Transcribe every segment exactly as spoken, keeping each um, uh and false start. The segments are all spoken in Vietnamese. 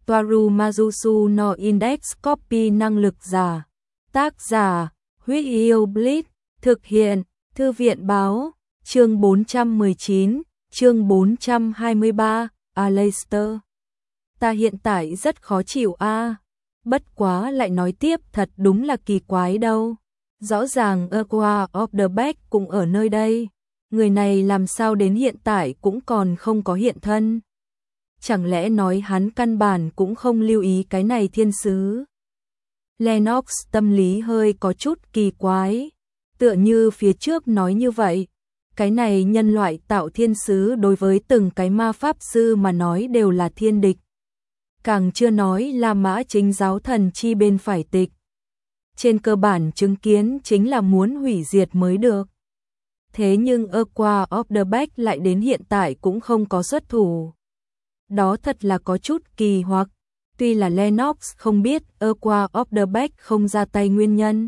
Toaru Majusu no Index Copy năng lực giả. Tác giả, Huyết Yêu Blitz, thực hiện, Thư viện báo, chương bốn trăm mười chín, chương bốn trăm hai mươi ba, Aleister. Ta hiện tại rất khó chịu a. À. Bất quá lại nói tiếp thật đúng là kỳ quái đâu. Rõ ràng Aqua of the Back cũng ở nơi đây. Người này làm sao đến hiện tại cũng còn không có hiện thân. Chẳng lẽ nói hắn căn bản cũng không lưu ý cái này thiên sứ. Lennox tâm lý hơi có chút kỳ quái. Tựa như phía trước nói như vậy. Cái này nhân loại tạo thiên sứ đối với từng cái ma pháp sư mà nói đều là thiên địch. Càng chưa nói là mã chính giáo thần chi bên phải tịch. Trên cơ bản chứng kiến chính là muốn hủy diệt mới được. Thế nhưng Aqua of the Back lại đến hiện tại cũng không có xuất thủ. Đó thật là có chút kỳ hoặc. Tuy là Lennox không biết Aqua of the Back không ra tay nguyên nhân.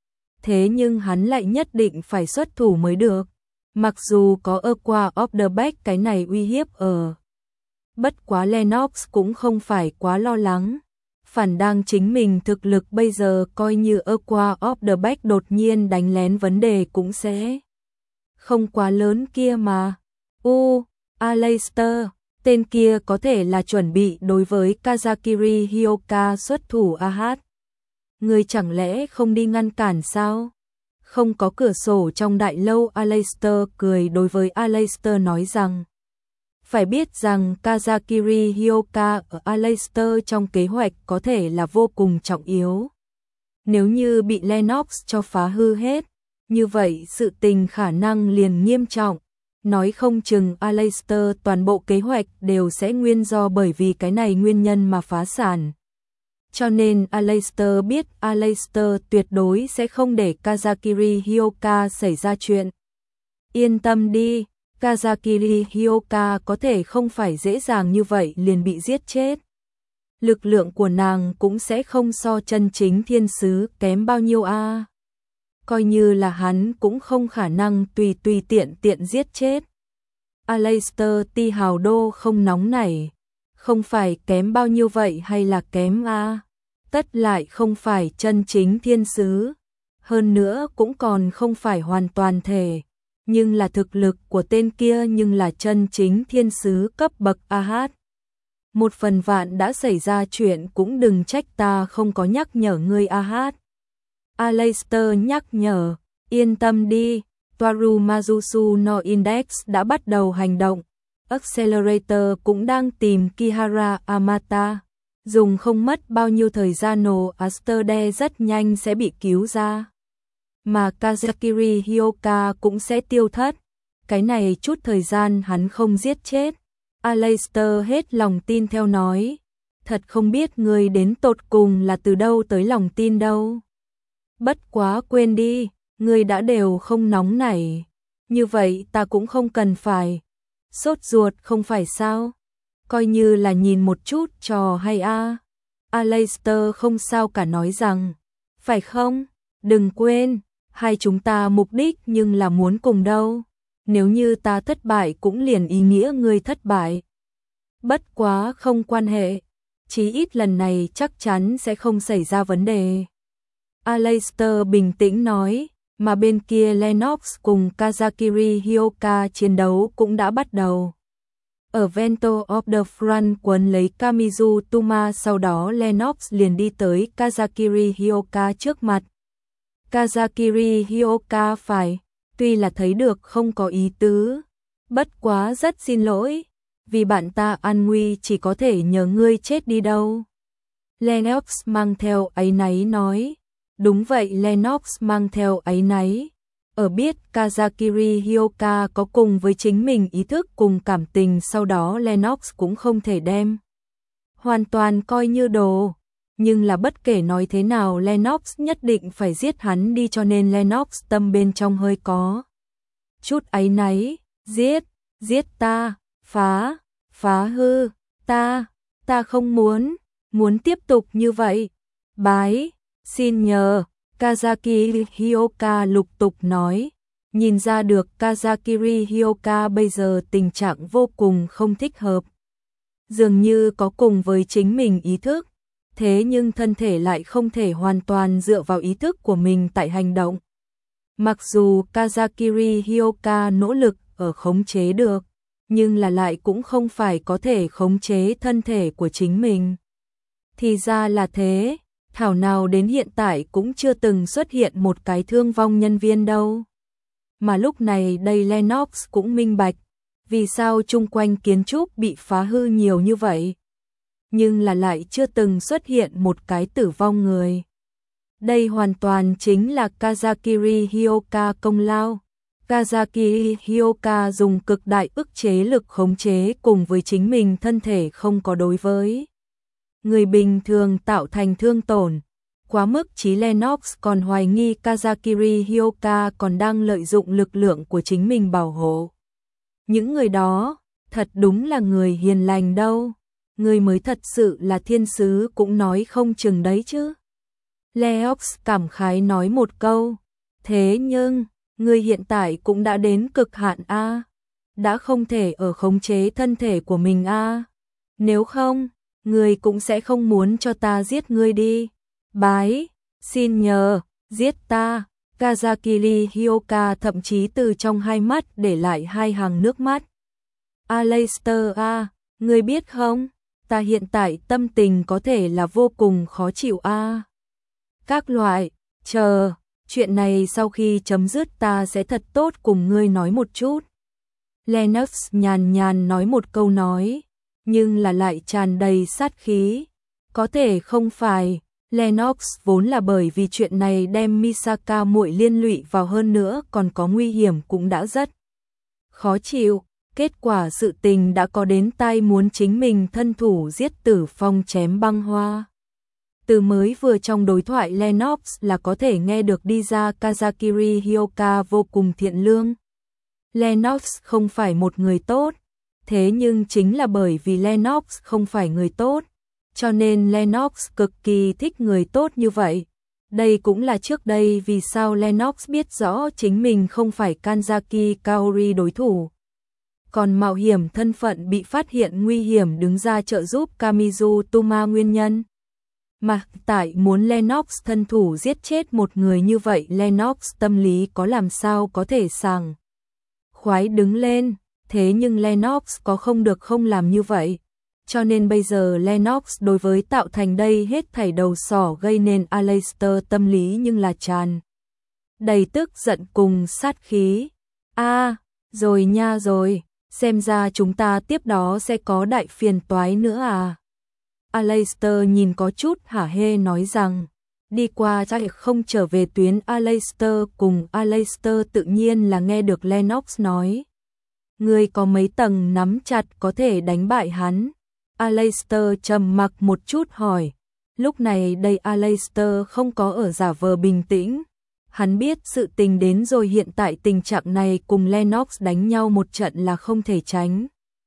Thế nhưng hắn lại nhất định phải xuất thủ mới được. Mặc dù có Aqua of the Back cái này uy hiếp ở. Bất quá Lennox cũng không phải quá lo lắng. Phản đang chính mình thực lực bây giờ coi như Aqua of the Back đột nhiên đánh lén vấn đề cũng sẽ không quá lớn kia mà. U, Aleister, tên kia có thể là chuẩn bị đối với Kazakiri Hyoka xuất thủ a hát. Người chẳng lẽ không đi ngăn cản sao? Không có cửa sổ trong đại lâu. Aleister cười đối với Aleister nói rằng phải biết rằng Kazakiri Hyoka ở Aleister trong kế hoạch có thể là vô cùng trọng yếu. Nếu như bị Lennox cho phá hư hết, như vậy sự tình khả năng liền nghiêm trọng. Nói không chừng Aleister toàn bộ kế hoạch đều sẽ nguyên do bởi vì cái này nguyên nhân mà phá sản. Cho nên Aleister biết Aleister tuyệt đối sẽ không để Kazakiri Hyoka xảy ra chuyện. Yên tâm đi, Kazakiri Hyoka có thể không phải dễ dàng như vậy liền bị giết chết. Lực lượng của nàng cũng sẽ không so chân chính thiên sứ kém bao nhiêu a. À. Coi như là hắn cũng không khả năng tùy tùy tiện tiện giết chết. Aleister ti hào đô không nóng nảy. Không phải kém bao nhiêu vậy hay là kém a? À. Tất lại không phải chân chính thiên sứ. Hơn nữa cũng còn không phải hoàn toàn thể. Nhưng là thực lực của tên kia nhưng là chân chính thiên sứ cấp bậc a hát. Một phần vạn đã xảy ra chuyện cũng đừng trách ta không có nhắc nhở ngươi a hát. Aleister nhắc nhở, yên tâm đi, Toaru Majusu no Index đã bắt đầu hành động. Accelerator cũng đang tìm Kihara Amata. Dùng không mất bao nhiêu thời gian No Asterde rất nhanh sẽ bị cứu ra. Mà Kazakiri Hyoka cũng sẽ tiêu thất. Cái này chút thời gian hắn không giết chết. Aleister hết lòng tin theo nói. Thật không biết người đến tột cùng là từ đâu tới lòng tin đâu. Bất quá quên đi, người đã đều không nóng nảy. Như vậy ta cũng không cần phải. Sốt ruột không phải sao. Coi như là nhìn một chút trò hay a. À. Aleister không sao cả nói rằng. Phải không? Đừng quên. Hai chúng ta mục đích nhưng là muốn cùng đâu. Nếu như ta thất bại cũng liền ý nghĩa ngươi thất bại. Bất quá không quan hệ. Chí ít lần này chắc chắn sẽ không xảy ra vấn đề. Aleister bình tĩnh nói. Mà bên kia Lennox cùng Kazakiri Hyoka chiến đấu cũng đã bắt đầu. Ở Vento of the Front quấn lấy Kamizu Tuma, sau đó Lennox liền đi tới Kazakiri Hyoka trước mặt. Kazakiri Hyoka phải, tuy là thấy được không có ý tứ, bất quá rất xin lỗi, vì bạn ta an nguy chỉ có thể nhờ ngươi chết đi đâu. Lennox mang theo áy náy nói, đúng vậy. Lennox mang theo áy náy, ở biết Kazakiri Hyoka có cùng với chính mình ý thức cùng cảm tình, sau đó Lennox cũng không thể đem hoàn toàn coi như đồ. Nhưng là bất kể nói thế nào Lennox nhất định phải giết hắn đi, cho nên Lennox tâm bên trong hơi có chút áy náy. Giết, giết ta, phá, phá hư, ta, ta không muốn, muốn tiếp tục như vậy. Bái, xin nhờ, Kazakiri Hyoka lục tục nói. Nhìn ra được Kazakiri Hyoka bây giờ tình trạng vô cùng không thích hợp. dường như có cùng với chính mình ý thức, thế nhưng thân thể lại không thể hoàn toàn dựa vào ý thức của mình tại hành động. Mặc dù Kazakiri Hyoka nỗ lực ở khống chế được, nhưng là lại cũng không phải có thể khống chế thân thể của chính mình. Thì ra là thế, thảo nào đến hiện tại cũng chưa từng xuất hiện một cái thương vong nhân viên đâu. Mà lúc này đây Lennox cũng minh bạch, vì sao chung quanh kiến trúc bị phá hư nhiều như vậy, nhưng là lại chưa từng xuất hiện một cái tử vong người. Đây hoàn toàn chính là Kazakiri Hyoka công lao. Kazakiri Hyoka dùng cực đại ức chế lực khống chế cùng với chính mình thân thể không có đối với người bình thường tạo thành thương tổn. Quá mức chí Lennox còn hoài nghi Kazakiri Hyoka còn đang lợi dụng lực lượng của chính mình bảo hộ. Những người đó, thật đúng là người hiền lành đâu. Người mới thật sự là thiên sứ cũng nói không chừng đấy chứ. Leox cảm khái nói một câu. Thế nhưng, người hiện tại cũng đã đến cực hạn a, đã không thể ở khống chế thân thể của mình a. Nếu không, người cũng sẽ không muốn cho ta giết ngươi đi. Bái, xin nhờ, giết ta. Kazakiri Hyoka thậm chí từ trong hai mắt để lại hai hàng nước mắt. Aleister a, ngươi biết không, ta hiện tại tâm tình có thể là vô cùng khó chịu a. Các loại, chờ, chuyện này sau khi chấm dứt ta sẽ thật tốt cùng ngươi nói một chút. Lennox nhàn nhàn nói một câu nói, nhưng là lại tràn đầy sát khí. Có thể không phải, Lennox vốn là bởi vì chuyện này đem Misaka muội liên lụy vào, hơn nữa còn có nguy hiểm cũng đã rất khó chịu. Kết quả sự tình đã có đến tai muốn chính mình thân thủ giết Tử Phong chém băng hoa. Từ mới vừa trong đối thoại Lennox là có thể nghe được đi ra Kazakiri Hyoka vô cùng thiện lương. Lennox không phải một người tốt, thế nhưng chính là bởi vì Lennox không phải người tốt, cho nên Lennox cực kỳ thích người tốt như vậy. Đây cũng là trước đây vì sao Lennox biết rõ chính mình không phải Kanzaki Kaori đối thủ, còn mạo hiểm thân phận bị phát hiện nguy hiểm đứng ra trợ giúp Kamizu Tuma nguyên nhân. Mà tại muốn Lennox thân thủ giết chết một người như vậy, Lennox tâm lý có làm sao có thể sảng khoái đứng lên, thế nhưng Lennox có không được không làm như vậy. Cho nên bây giờ Lennox đối với tạo thành đây hết thảy đầu sỏ gây nên Aleister tâm lý nhưng là tràn đầy tức giận cùng sát khí. A, à, rồi nha rồi, xem ra chúng ta tiếp đó sẽ có đại phiền toái nữa à. Aleister nhìn có chút hả hê nói rằng, đi qua chắc không trở về tuyến Aleister cùng Aleister tự nhiên là nghe được Lennox nói. Ngươi có mấy tầng nắm chặt có thể đánh bại hắn? Aleister trầm mặc một chút hỏi. Lúc này đây Aleister không có ở giả vờ bình tĩnh. Hắn biết sự tình đến rồi, hiện tại tình trạng này cùng Lennox đánh nhau một trận là không thể tránh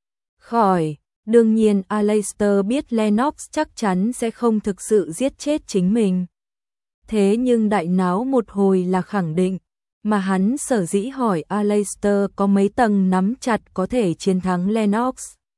khỏi. Đương nhiên Aleister biết Lennox chắc chắn sẽ không thực sự giết chết chính mình. Thế nhưng đại náo một hồi là khẳng định, mà hắn sở dĩ hỏi Aleister có mấy tầng nắm chặt có thể chiến thắng Lennox.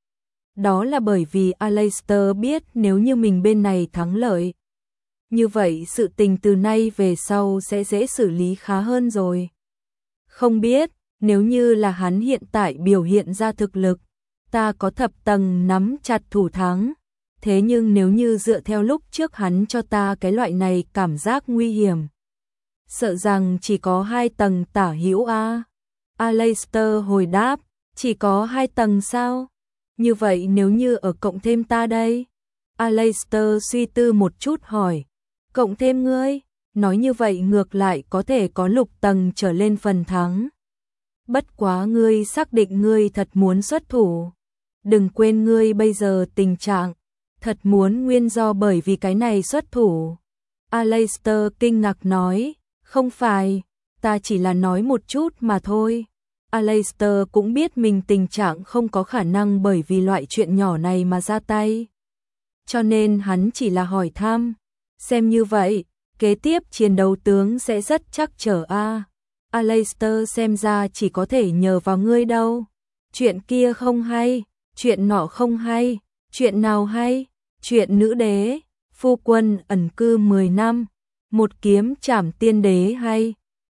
Đó là bởi vì Aleister biết nếu như mình bên này thắng lợi, như vậy sự tình từ nay về sau sẽ dễ xử lý khá hơn rồi. Không biết, nếu như là hắn hiện tại biểu hiện ra thực lực, ta có thập tầng nắm chặt thủ thắng. Thế nhưng nếu như dựa theo lúc trước hắn cho ta cái loại này cảm giác nguy hiểm, sợ rằng chỉ có hai tầng tả hữu a. Aleister hồi đáp, chỉ có hai tầng sao? Như vậy nếu như ở cộng thêm ta đây? Aleister suy tư một chút hỏi, cộng thêm ngươi? Nói như vậy ngược lại có thể có lục tầng trở lên phần thắng. Bất quá ngươi xác định ngươi thật muốn xuất thủ. Đừng quên ngươi bây giờ tình trạng, thật muốn nguyên do bởi vì cái này xuất thủ. Aleister kinh ngạc nói, không phải, ta chỉ là nói một chút mà thôi. Aleister cũng biết mình tình trạng không có khả năng bởi vì loại chuyện nhỏ này mà ra tay. Cho nên hắn chỉ là hỏi thăm, xem như vậy, kế tiếp chiến đấu tướng sẽ rất chắc trở a. À. Aleister xem ra chỉ có thể nhờ vào ngươi đâu. Chuyện kia không hay, chuyện nọ không hay, Chuyện nào hay? Chuyện nữ đế, phu quân ẩn cư mười năm, một kiếm trảm tiên đế hay?